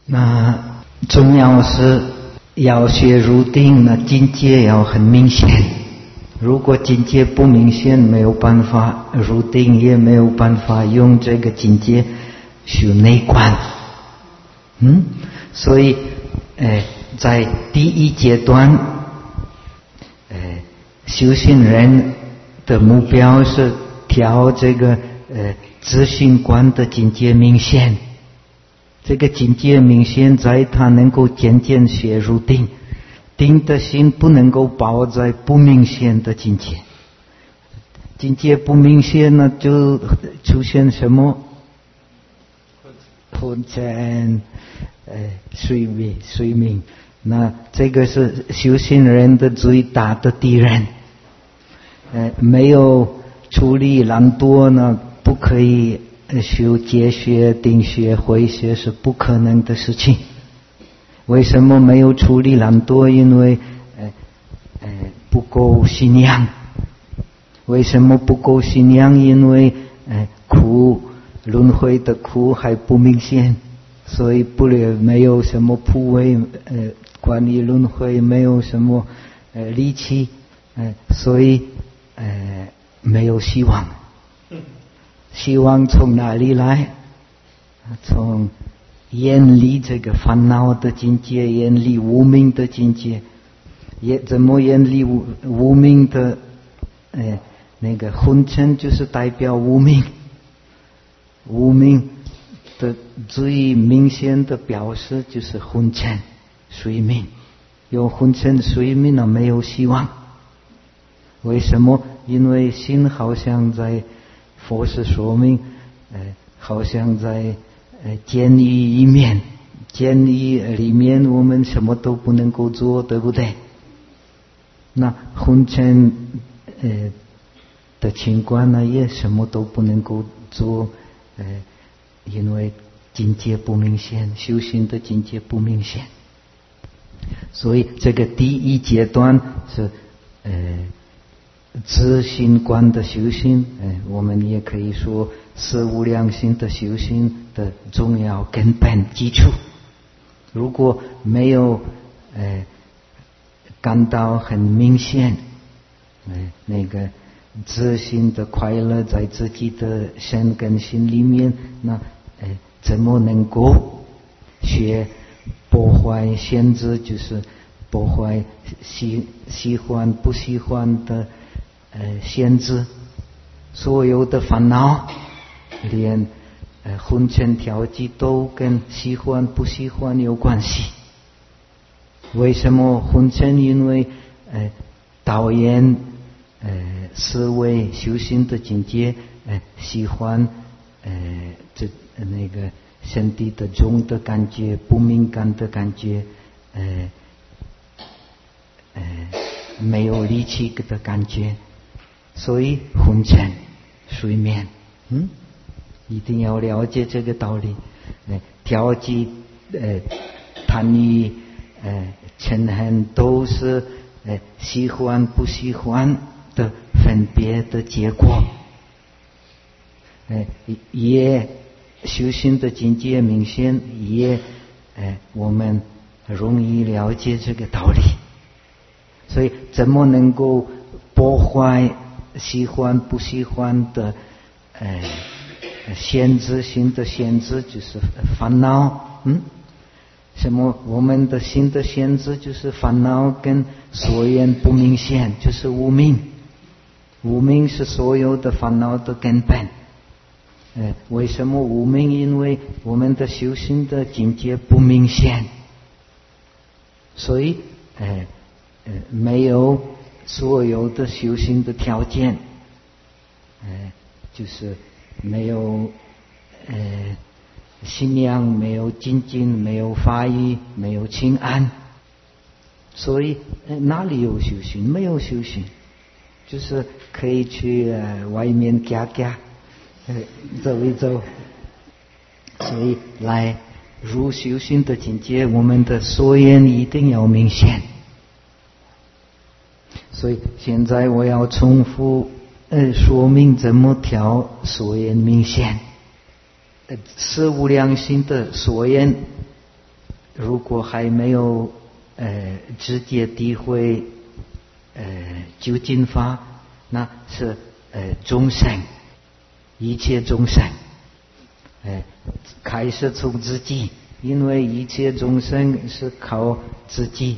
那重要是要学入定，那境界要很明显。如果境界不明显，没有办法入定，也没有办法用这个境界修内观。所以在第一阶段，修行人的目标是调这个自性观的境界明显。这个境界明显，在他能够渐渐学入定，定的心不能够保在不明显的境界。境界不明显呢，就出现什么昏沉、睡眠。那这个是修行人的最大的敌人。没有处理懒惰呢，不可以修戒学、定学、慧学是不可能的事情。为什么没有处理懒惰？因为不够信仰。为什么不够信仰？因为苦，轮回的苦还不明显，所以没有什么部位关于轮回，没有什么力气，所以没有希望。希望从哪里来？从远离这个烦恼的境界，远离无明的境界。怎么远离无明的那个昏沉，就是代表无明。无明的最明显的表示就是昏沉睡眠。有昏沉睡眠呢，没有希望。为什么？因为心好像在佛是说明，好像在监狱里面，监狱里面我们什么都不能够做，对不对？那昏沉的情况呢，也什么都不能够做，因为境界不明显，修行的境界不明显。所以这个第一阶段是自性观的修行，我们也可以说是无量心的修行的重要根本基础。如果没有感到很明显那个自性的快乐在自己的身跟心里面，那怎么能够学破坏限制，就是破坏喜欢不喜欢的限制？所有的烦恼，连昏沉调剂都跟喜欢不喜欢有关系。为什么昏沉？因为导演思维修行的境界，喜欢那个身体的重的感觉，不敏感的感觉，没有力气的感觉，所以昏沉睡眠。一定要了解这个道理。调剂贪欲嗔恨都是喜欢不喜欢的分别的结果。也修行的境界明显，也我们容易了解这个道理。所以怎么能够破坏喜欢不喜欢的限制性的限制，就是烦恼。什么？我们的心的限制就是烦恼跟所缘不明显，就是无明。无明是所有的烦恼的根本。为什么无明？因为我们的修行的境界不明显，所以没有所有的修行的条件，就是没有信仰，没有精进，没有法语，没有清安。所以哪里有修行？没有修行，就是可以去外面嘎嘎走一走。所以来入修行的境界，我们的所缘一定要明显。所以现在我要重复说明怎么调所缘明显。是无量心的所缘如果还没有直接体会究竟法，那是众生，一切众生开始从自己，因为一切众生是靠自己，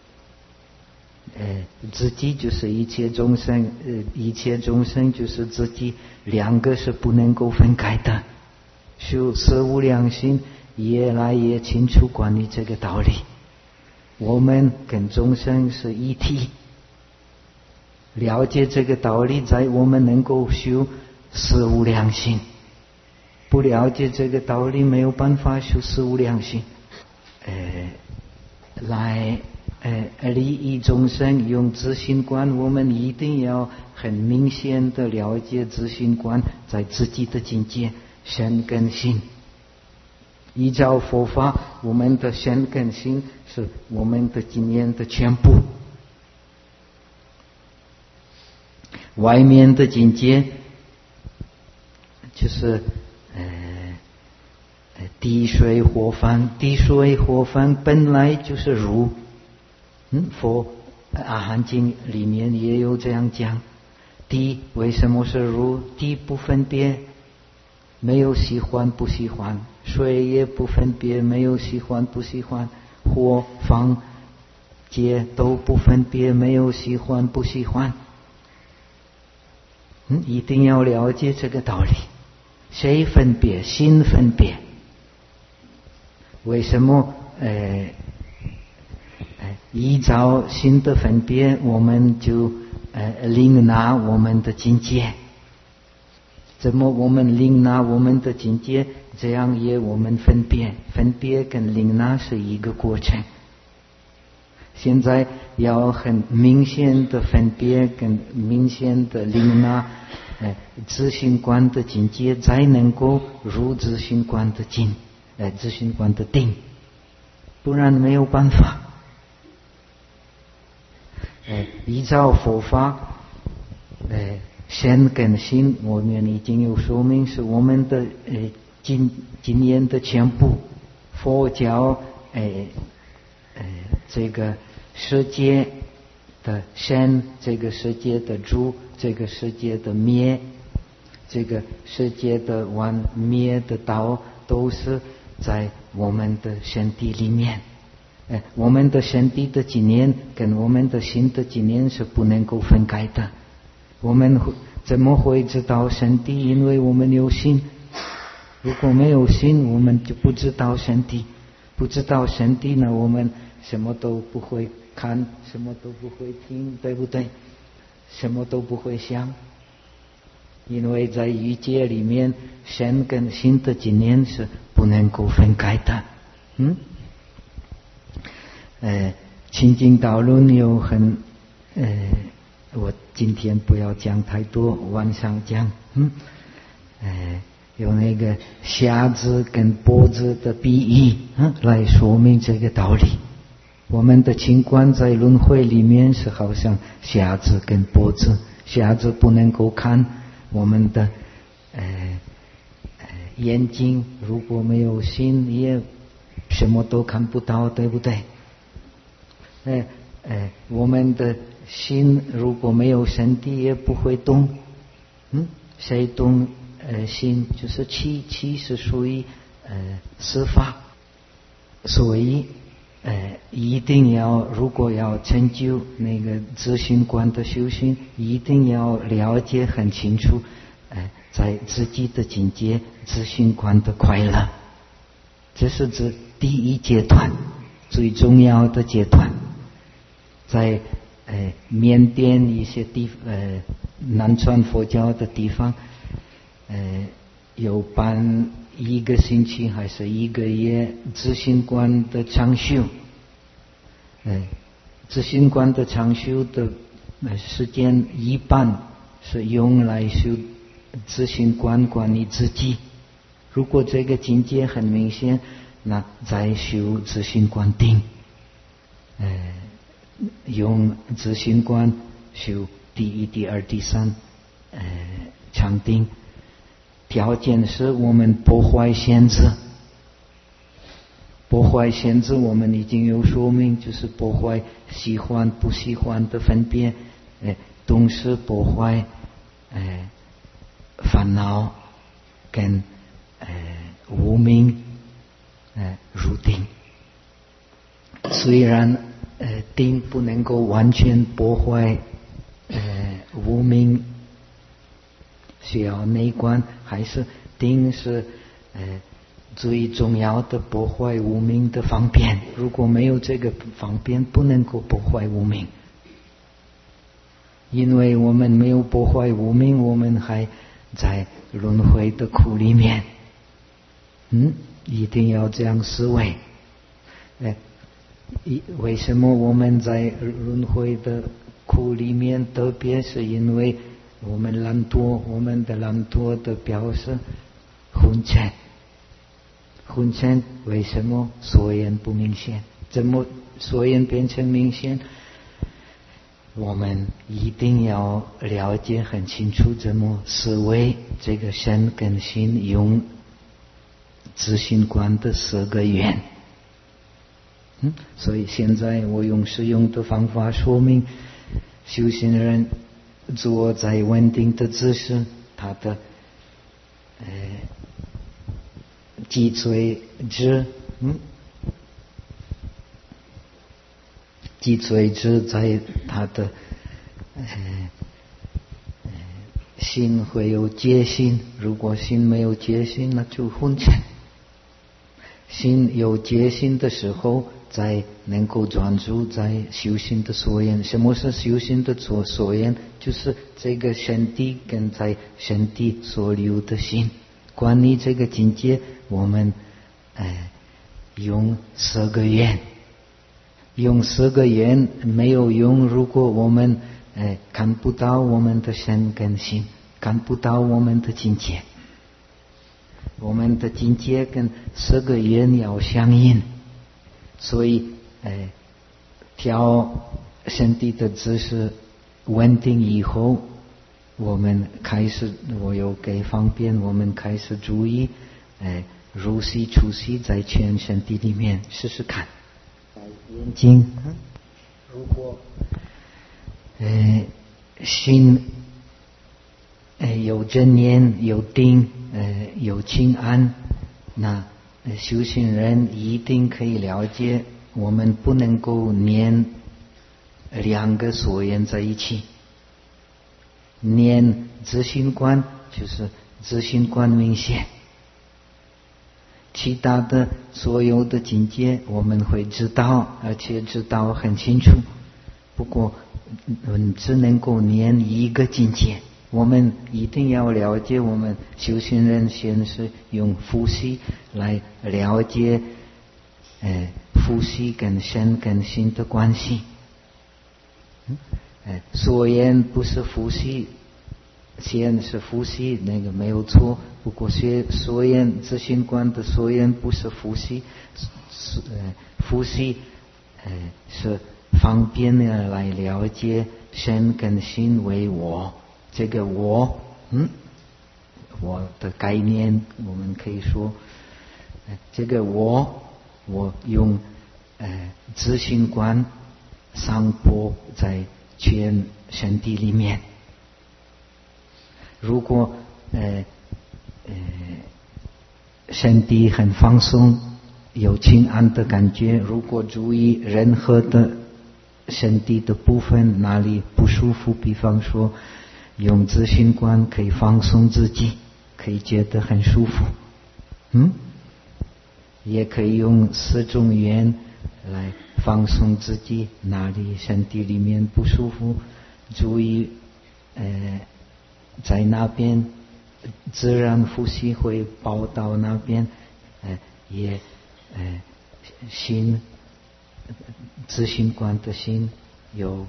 自己就是一切众生，一切众生就是自己，两个是不能够分开的。修四无量心越来越清楚关于这个道理，我们跟众生是一体，了解这个道理，在我们能够修四无量心，不了解这个道理没有办法修四无量心。来利益众生用自性观，我们一定要很明显的了解自性观在自己的境界身跟心。依照佛法，我们的身跟心是我们的经验的全部，外面的境界就是地水火风，地水火风本来就是如，佛阿含经里面也有这样讲。地为什么是如？地不分别，没有喜欢不喜欢；水也不分别，没有喜欢不喜欢；火风界都不分别，没有喜欢不喜欢。一定要了解这个道理。谁分别？心分别。为什么依照心的分别，我们就领纳我们的境界？怎么我们领纳我们的境界？这样也我们分别，分别跟领纳是一个过程。现在要很明显的分别跟明显的领纳自性观的境界，才能够入自性观的境，自性观的定，不然没有办法。依照佛法，身跟心我们已经有说明，是我们的经验的全部。佛教这个世界的生，这个世界的住，这个世界的灭，这个世界的完灭的道，都是在我们的身体里面。我们的身体的经验跟我们的心的经验是不能够分开的。我们怎么会知道身体？因为我们有心。如果没有心，我们就不知道身体。不知道身体呢，我们什么都不会看，什么都不会听，对不对？什么都不会想。因为在欲界里面，身跟心的经验是不能够分开的。清净道论有很我今天不要讲太多，晚上讲。有那个瞎子跟脖子的比喻来说明这个道理。我们的情观在轮回里面是好像瞎子跟脖子，瞎子不能够看，我们的眼睛如果没有心，也什么都看不到，对不对？我们的心如果没有身体，也不会动。谁动？心就是气，气是属于四法。所以一定要，如果要成就那个自性观的修行，一定要了解很清楚在自己的境界自性观的快乐。这是指第一阶段，最重要的阶段。在缅甸一些南传佛教的地方，有办1个星期还是1个月自性观的长修。自性观的长修的时间一半是用来修自性观关于自己。如果这个境界很明显，那再修自性观定。用自性观修第1、第2、第3禅定。条件是我们破坏限制。 破坏限制我们已经有说明，就是破坏喜欢不喜欢的分别，同时破坏烦恼跟无明入定。虽然定不能够完全破坏无明，需要内观，还是定是最重要的破坏无明的方便。如果没有这个方便，不能够破坏无明。因为我们没有破坏无明，我们还在轮回的苦里面。一定要这样思维。为什么我们在轮回的苦里面？特别是因为我们懒惰，我们的懒惰的表示昏沉。昏沉为什么所言不明显？怎么所言变成明显？我们一定要了解很清楚怎么思维这个身跟心，用自性观的4个缘。所以现在我用使用的方法说明，修行人坐在稳定的姿势，他的脊椎直，脊椎直在他的心会有戒心，如果心没有戒心，那就昏沉。心有戒心的时候，才能够专注在修行的所缘。什么是修行的所缘？就是这个身体跟在身体所留的心。关于这个境界，我们用4个缘，用4个缘没有用。如果我们看不到我们的身跟心，看不到我们的境界，我们的境界跟4个缘要相应。所以调身体的姿势稳定以后，我们开始，我有给方便，我们开始注意入息出息在全身体里面，试试看。眼睛，如果心有正念，有定，有清安，那修行人一定可以了解，我们不能够念2个所缘在一起。念自性观就是自性观明显，其他的所有的境界我们会知道，而且知道很清楚。不过只能够念1个境界。我们一定要了解，我们修行人先是用呼吸来了解呼吸跟身跟心的关系。所言不是呼吸，先是呼吸，那个没有错。不过所言自性观的所言不是呼吸，呼吸是方便的来了解身跟心为我。这个我的概念，我们可以说这个我用自性观上播在全身体里面。如果身体很放松，有清安的感觉，如果注意任何的身体的部分哪里不舒服，比方说用自性观可以放松自己，可以觉得很舒服。也可以用4种语言来放松自己，哪里身体里面不舒服，注意在那边自然呼吸会跑到那边，也心自性观的心有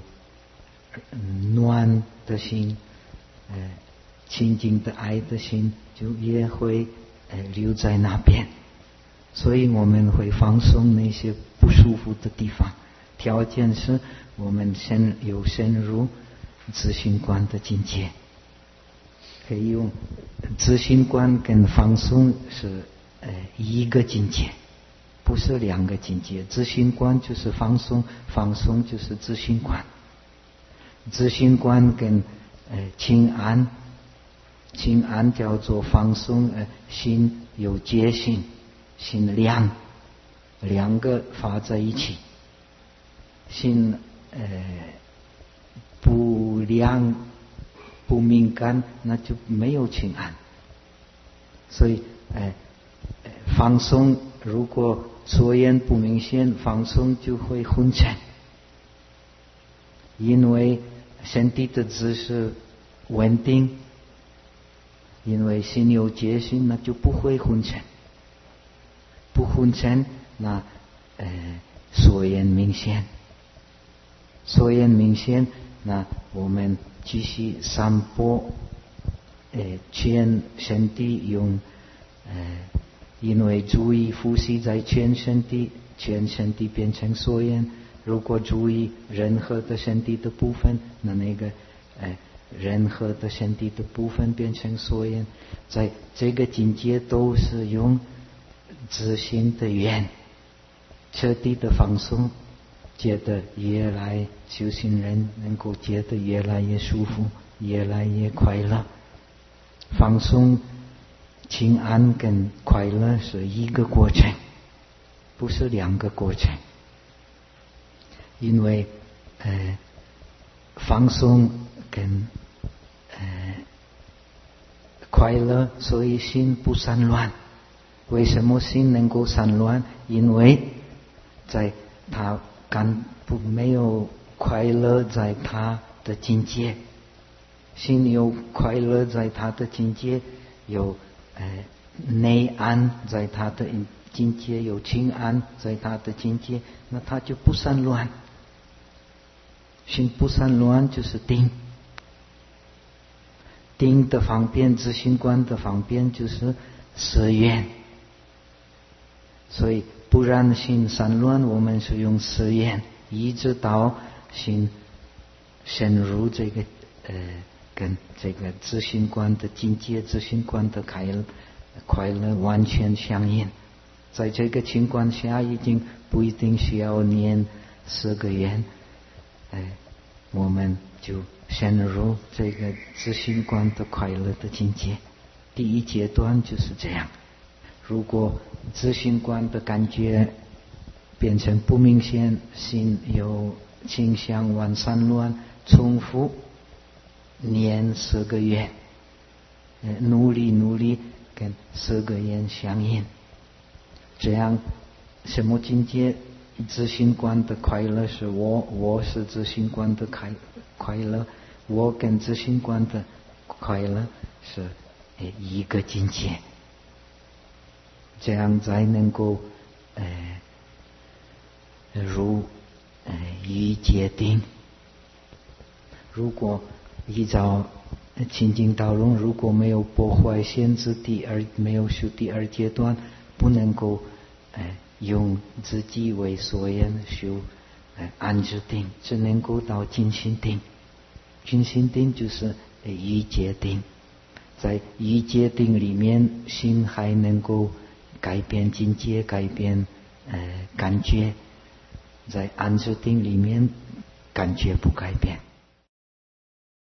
暖的心，清净的爱的心就也会留在那边。所以我们会放松那些不舒服的地方，条件是我们有深入自性观的境界。可以用自性观跟放松是1个境界。 不是两个境界。自信观就是放松，放松就是自信观。自信观跟清安，清安叫做放松，心有觉性，心亮，两个发在一起。心不亮不敏感，那就没有清安。所以放松，如果所言不明显，放松就会昏沉。因为身体的姿势稳定，因为心有觉性，那就不会昏沉。不昏沉，那所言明显。所言明显，那我们继续散播，全身体用，因为注意呼吸在全身体，全身体变成所言。如果注意任何的身体的部分，那个任何的身体的部分变成所言。在这个境界都是用自信的愿，彻底的放松，觉得越来修行人能够觉得越来越舒服，越来越快乐。放松、清安跟快乐是一个过程，不是两个过程。因为放松跟快乐，所以心不散乱。为什么心能够散乱？因为在他没有快乐在他的境界，心有快乐在他的境界，有内安在他的境界，有清安在他的境界，那他就不散乱。心不散乱就是定，定的方便，自信观的方便就是舍愿。所以不然心散乱，我们是用舍愿，一直到心深入这个跟这个自信观的境界，自信观的快乐完全相应。在这个情况下，已经不一定需要念10个愿，我们就深入这个自信观的快乐的境界。第一阶段就是这样。如果自信观的感觉变成不明显，心有倾向往散乱，重复念10个愿，努力跟10个愿相应。这样什么境界？自信观的快乐是我是自信观的快乐，我跟自信观的快乐是一个境界。这样才能够如一界定。如果依照清净道论，如果没有破坏限制没有修第2阶段，不能够用自己为所言修安置定，只能够到净心定。净心定就是一界定，在一界定里面，心还能够改变境界，改变感觉。在安置定里面，感觉不改变。